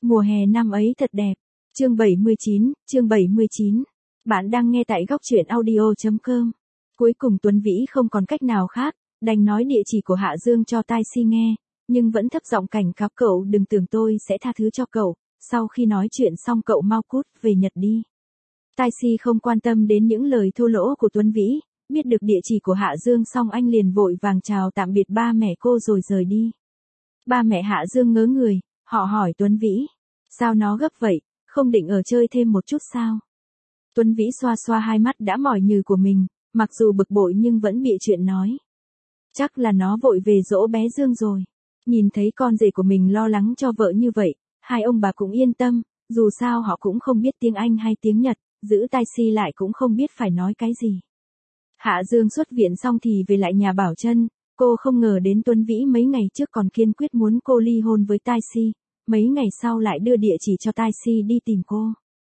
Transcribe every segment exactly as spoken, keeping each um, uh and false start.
Mùa hè năm ấy thật đẹp. Chương bảy mươi chín, chương bảy mươi chín. Bạn đang nghe tại góc truyện audio chấm com. Cuối cùng Tuấn Vĩ không còn cách nào khác, đành nói địa chỉ của Hạ Dương cho Tai Si nghe, nhưng vẫn thấp giọng cảnh cáo cậu đừng tưởng tôi sẽ tha thứ cho cậu, sau khi nói chuyện xong cậu mau cút về Nhật đi. Tai Si không quan tâm đến những lời thô lỗ của Tuấn Vĩ, biết được địa chỉ của Hạ Dương xong anh liền vội vàng chào tạm biệt ba mẹ cô rồi rời đi. Ba mẹ Hạ Dương ngớ người, họ hỏi Tuấn Vĩ, sao nó gấp vậy, không định ở chơi thêm một chút sao? Tuấn Vĩ xoa xoa hai mắt đã mỏi nhừ của mình, mặc dù bực bội nhưng vẫn bịa chuyện nói. Chắc là nó vội về dỗ bé Dương rồi. Nhìn thấy con rể của mình lo lắng cho vợ như vậy, hai ông bà cũng yên tâm, dù sao họ cũng không biết tiếng Anh hay tiếng Nhật, giữ Tai Si lại cũng không biết phải nói cái gì. Hạ Dương xuất viện xong thì về lại nhà Bảo Trân, cô không ngờ đến Tuấn Vĩ mấy ngày trước còn kiên quyết muốn cô ly hôn với Tai Si, mấy ngày sau lại đưa địa chỉ cho Tai Si đi tìm cô.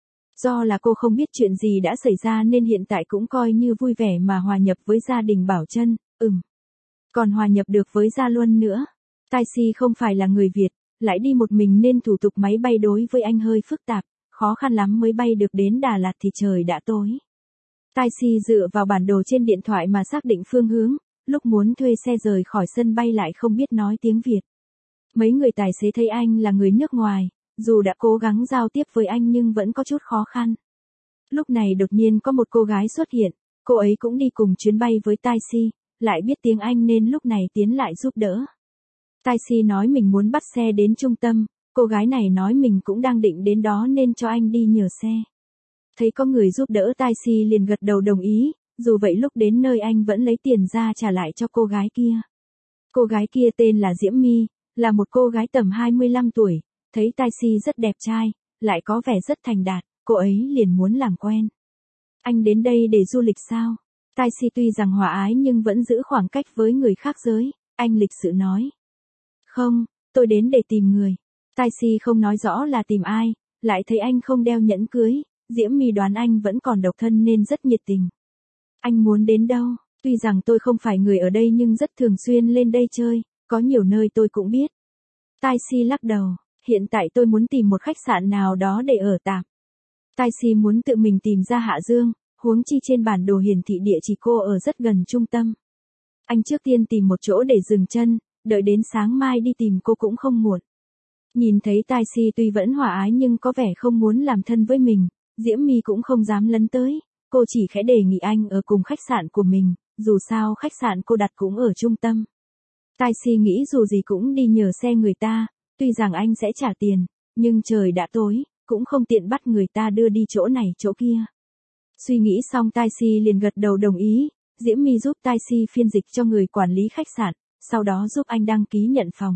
Do là cô không biết chuyện gì đã xảy ra nên hiện tại cũng coi như vui vẻ mà hòa nhập với gia đình Bảo Trân, ừm. Còn hòa nhập được với Gia Luân nữa. Tai Si không phải là người Việt, lại đi một mình nên thủ tục máy bay đối với anh hơi phức tạp, khó khăn lắm mới bay được đến Đà Lạt thì trời đã tối. Tai Si dựa vào bản đồ trên điện thoại mà xác định phương hướng, lúc muốn thuê xe rời khỏi sân bay lại không biết nói tiếng Việt. Mấy người tài xế thấy anh là người nước ngoài, dù đã cố gắng giao tiếp với anh nhưng vẫn có chút khó khăn. Lúc này đột nhiên có một cô gái xuất hiện, cô ấy cũng đi cùng chuyến bay với Tai Si, lại biết tiếng Anh nên lúc này tiến lại giúp đỡ. Tai Si nói mình muốn bắt xe đến trung tâm, cô gái này nói mình cũng đang định đến đó nên cho anh đi nhờ xe. Thấy có người giúp đỡ Tai Si liền gật đầu đồng ý, dù vậy lúc đến nơi anh vẫn lấy tiền ra trả lại cho cô gái kia. Cô gái kia tên là Diễm My, là một cô gái tầm hai mươi lăm tuổi, thấy Tai Si rất đẹp trai, lại có vẻ rất thành đạt, cô ấy liền muốn làm quen. Anh đến đây để du lịch sao? Tai Si tuy rằng hòa ái nhưng vẫn giữ khoảng cách với người khác giới, anh lịch sự nói. Không, tôi đến để tìm người. Tai Si không nói rõ là tìm ai, lại thấy anh không đeo nhẫn cưới, Diễm My đoán anh vẫn còn độc thân nên rất nhiệt tình. Anh muốn đến đâu? Tuy rằng tôi không phải người ở đây nhưng rất thường xuyên lên đây chơi, có nhiều nơi tôi cũng biết. Tai Si lắc đầu, hiện tại tôi muốn tìm một khách sạn nào đó để ở tạm. Tai Si muốn tự mình tìm ra Hạ Dương, huống chi trên bản đồ hiển thị địa chỉ cô ở rất gần trung tâm. Anh trước tiên tìm một chỗ để dừng chân, đợi đến sáng mai đi tìm cô cũng không muộn. Nhìn thấy Tai Si tuy vẫn hòa ái nhưng có vẻ không muốn làm thân với mình, Diễm My cũng không dám lấn tới, cô chỉ khẽ đề nghị anh ở cùng khách sạn của mình, dù sao khách sạn cô đặt cũng ở trung tâm. Tai Si nghĩ dù gì cũng đi nhờ xe người ta, tuy rằng anh sẽ trả tiền, nhưng trời đã tối, cũng không tiện bắt người ta đưa đi chỗ này chỗ kia. Suy nghĩ xong Tai Si liền gật đầu đồng ý, Diễm My giúp Tai Si phiên dịch cho người quản lý khách sạn, sau đó giúp anh đăng ký nhận phòng.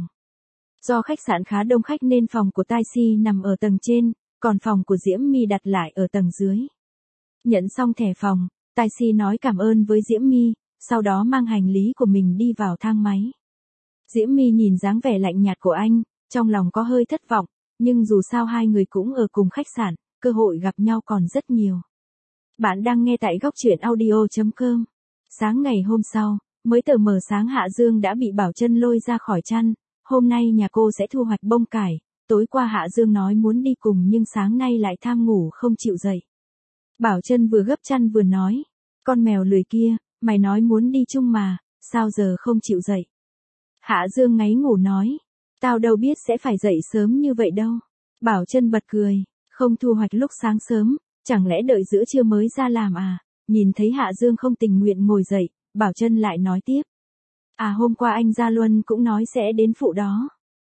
Do khách sạn khá đông khách nên phòng của Tai Si nằm ở tầng trên, còn phòng của Diễm My đặt lại ở tầng dưới. Nhận xong thẻ phòng, Tai Si nói cảm ơn với Diễm My, sau đó mang hành lý của mình đi vào thang máy. Diễm My nhìn dáng vẻ lạnh nhạt của anh, trong lòng có hơi thất vọng, nhưng dù sao hai người cũng ở cùng khách sạn, cơ hội gặp nhau còn rất nhiều. Bạn đang nghe tại góc truyện audio chấm com. Sáng ngày hôm sau, mới tờ mờ sáng Hạ Dương đã bị Bảo Trân lôi ra khỏi chăn, hôm nay nhà cô sẽ thu hoạch bông cải, tối qua Hạ Dương nói muốn đi cùng nhưng sáng nay lại tham ngủ không chịu dậy. Bảo Trân vừa gấp chăn vừa nói, con mèo lười kia, mày nói muốn đi chung mà, sao giờ không chịu dậy? Hạ Dương ngáy ngủ nói, tao đâu biết sẽ phải dậy sớm như vậy đâu. Bảo Trân bật cười, không thu hoạch lúc sáng sớm, chẳng lẽ đợi giữa trưa mới ra làm à? Nhìn thấy Hạ Dương không tình nguyện ngồi dậy, Bảo Trân lại nói tiếp. À hôm qua anh Gia Luân cũng nói sẽ đến phụ đó.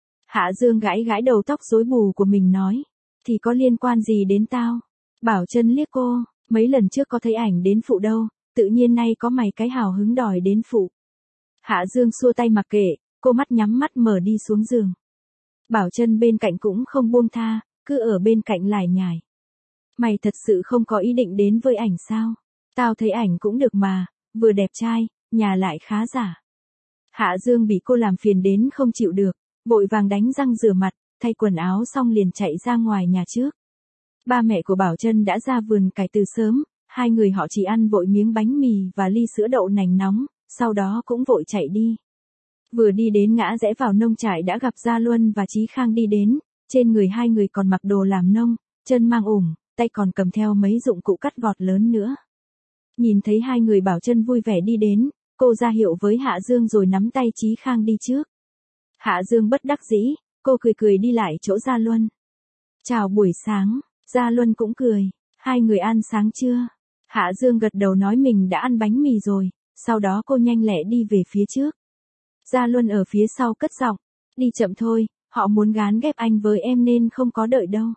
Hạ Dương gãi gãi đầu tóc rối bù của mình nói, thì có liên quan gì đến tao? Bảo Trân liếc cô, mấy lần trước có thấy ảnh đến phụ đâu, tự nhiên nay có mày cái hào hứng đòi đến phụ. Hạ Dương xua tay mặc kệ, cô mắt nhắm mắt mở đi xuống giường. Bảo Trân bên cạnh cũng không buông tha, cứ ở bên cạnh lải nhải. Mày thật sự không có ý định đến với ảnh sao? Tao thấy ảnh cũng được mà, vừa đẹp trai, nhà lại khá giả. Hạ Dương bị cô làm phiền đến không chịu được, vội vàng đánh răng rửa mặt, thay quần áo xong liền chạy ra ngoài nhà trước. Ba mẹ của Bảo Trân đã ra vườn cải từ sớm, hai người họ chỉ ăn vội miếng bánh mì và ly sữa đậu nành nóng, sau đó cũng vội chạy đi. Vừa đi đến ngã rẽ vào nông trại đã gặp Gia Luân và Chí Khang đi đến, Trên người hai người còn mặc đồ làm nông, chân mang ủng, tay còn cầm theo mấy dụng cụ cắt gọt lớn nữa. Nhìn thấy hai người Bảo Trân vui vẻ đi đến, cô ra hiệu với Hạ Dương rồi nắm tay Chí Khang đi trước. Hạ Dương bất đắc dĩ, cô cười cười đi lại chỗ Gia Luân. Chào buổi sáng, Gia Luân cũng cười, hai người ăn sáng chưa? Hạ Dương gật đầu nói mình đã ăn bánh mì rồi, sau đó cô nhanh lẹ đi về phía trước. Gia Luân ở phía sau cất giọng, đi chậm thôi, họ muốn gán ghép anh với em nên không có đợi đâu.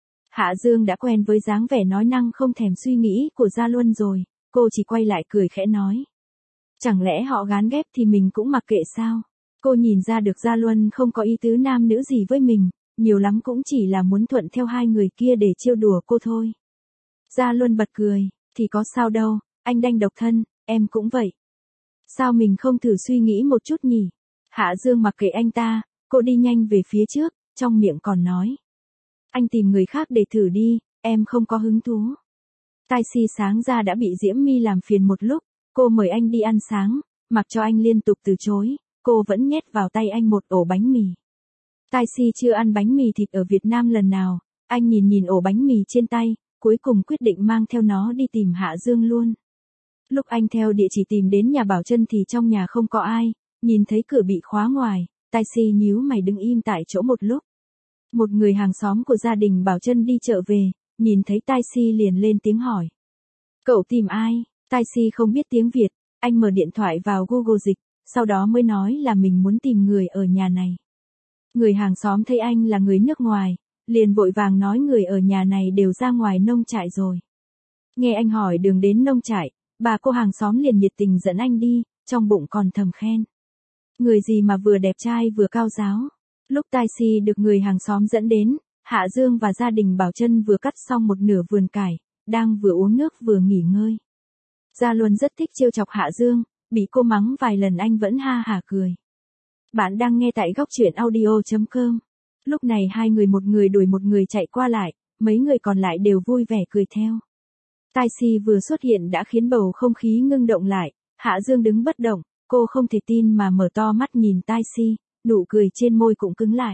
Hạ Dương đã quen với dáng vẻ nói năng không thèm suy nghĩ của Gia Luân rồi, cô chỉ quay lại cười khẽ nói. Chẳng lẽ họ gán ghép thì mình cũng mặc kệ sao? Cô nhìn ra được Gia Luân không có ý tứ nam nữ gì với mình, nhiều lắm cũng chỉ là muốn thuận theo hai người kia để trêu đùa cô thôi. Gia Luân bật cười, thì có sao đâu, anh đanh độc thân, em cũng vậy. Sao mình không thử suy nghĩ một chút nhỉ? Hạ Dương mặc kệ anh ta, cô đi nhanh về phía trước, trong miệng còn nói. Anh tìm người khác để thử đi, em không có hứng thú. Tai Si sáng ra đã bị Diễm My làm phiền một lúc, cô mời anh đi ăn sáng, mặc cho anh liên tục từ chối, cô vẫn nhét vào tay anh một ổ bánh mì. Tai Si chưa ăn bánh mì thịt ở Việt Nam lần nào, anh nhìn nhìn ổ bánh mì trên tay, cuối cùng quyết định mang theo nó đi tìm Hạ Dương luôn. Lúc anh theo địa chỉ tìm đến nhà Bảo Trân thì trong nhà không có ai, nhìn thấy cửa bị khóa ngoài, Tai Si nhíu mày đứng im tại chỗ một lúc. Một người hàng xóm của gia đình Bảo Trân đi chợ về, nhìn thấy Tai Si liền lên tiếng hỏi. Cậu tìm ai? Tai Si không biết tiếng Việt, anh mở điện thoại vào Google Dịch, sau đó mới nói là mình muốn tìm người ở nhà này. Người hàng xóm thấy anh là người nước ngoài, liền vội vàng nói người ở nhà này đều ra ngoài nông trại rồi. Nghe anh hỏi đường đến nông trại, bà cô hàng xóm liền nhiệt tình dẫn anh đi, trong bụng còn thầm khen. Người gì mà vừa đẹp trai vừa cao ráo. Lúc Tai Si được người hàng xóm dẫn đến, Hạ Dương và gia đình Bảo Trân vừa cắt xong một nửa vườn cải, đang vừa uống nước vừa nghỉ ngơi. Gia Luân rất thích trêu chọc Hạ Dương, bị cô mắng vài lần anh vẫn ha hả cười. Bạn đang nghe tại góc truyện audio chấm com. Lúc này hai người một người đuổi một người chạy qua lại, mấy người còn lại đều vui vẻ cười theo. Tai Si vừa xuất hiện đã khiến bầu không khí ngưng động lại, Hạ Dương đứng bất động, cô không thể tin mà mở to mắt nhìn Tai Si, nụ cười trên môi cũng cứng lại.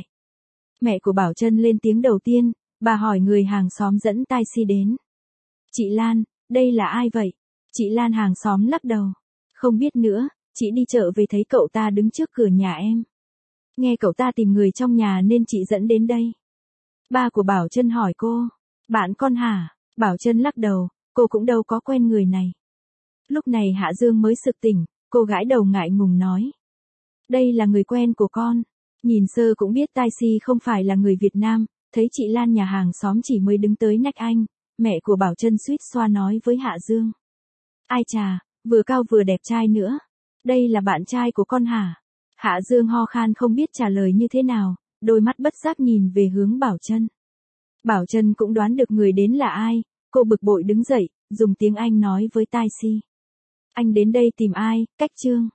Mẹ của Bảo Trân lên tiếng đầu tiên, bà hỏi người hàng xóm dẫn Tai Si đến. Chị Lan, đây là ai vậy? Chị Lan hàng xóm lắc đầu. Không biết nữa, chị đi chợ về thấy cậu ta đứng trước cửa nhà em. Nghe cậu ta tìm người trong nhà nên chị dẫn đến đây. Ba của Bảo Trân hỏi cô, bạn con hả? Bảo Trân lắc đầu, cô cũng đâu có quen người này. Lúc này Hạ Dương mới sực tỉnh, cô gãi đầu ngại ngùng nói. Đây là người quen của con. Nhìn sơ cũng biết Tai Si không phải là người Việt Nam, thấy chị Lan nhà hàng xóm chỉ mới đứng tới nách anh, mẹ của Bảo Trân suýt xoa nói với Hạ Dương. Ai chà, vừa cao vừa đẹp trai nữa. Đây là bạn trai của con hả? Hạ Dương ho khan không biết trả lời như thế nào, đôi mắt bất giác nhìn về hướng Bảo Trân. Bảo Trân cũng đoán được người đến là ai, cô bực bội đứng dậy, dùng tiếng Anh nói với Tai Si. Anh đến đây tìm ai, Cách Trương.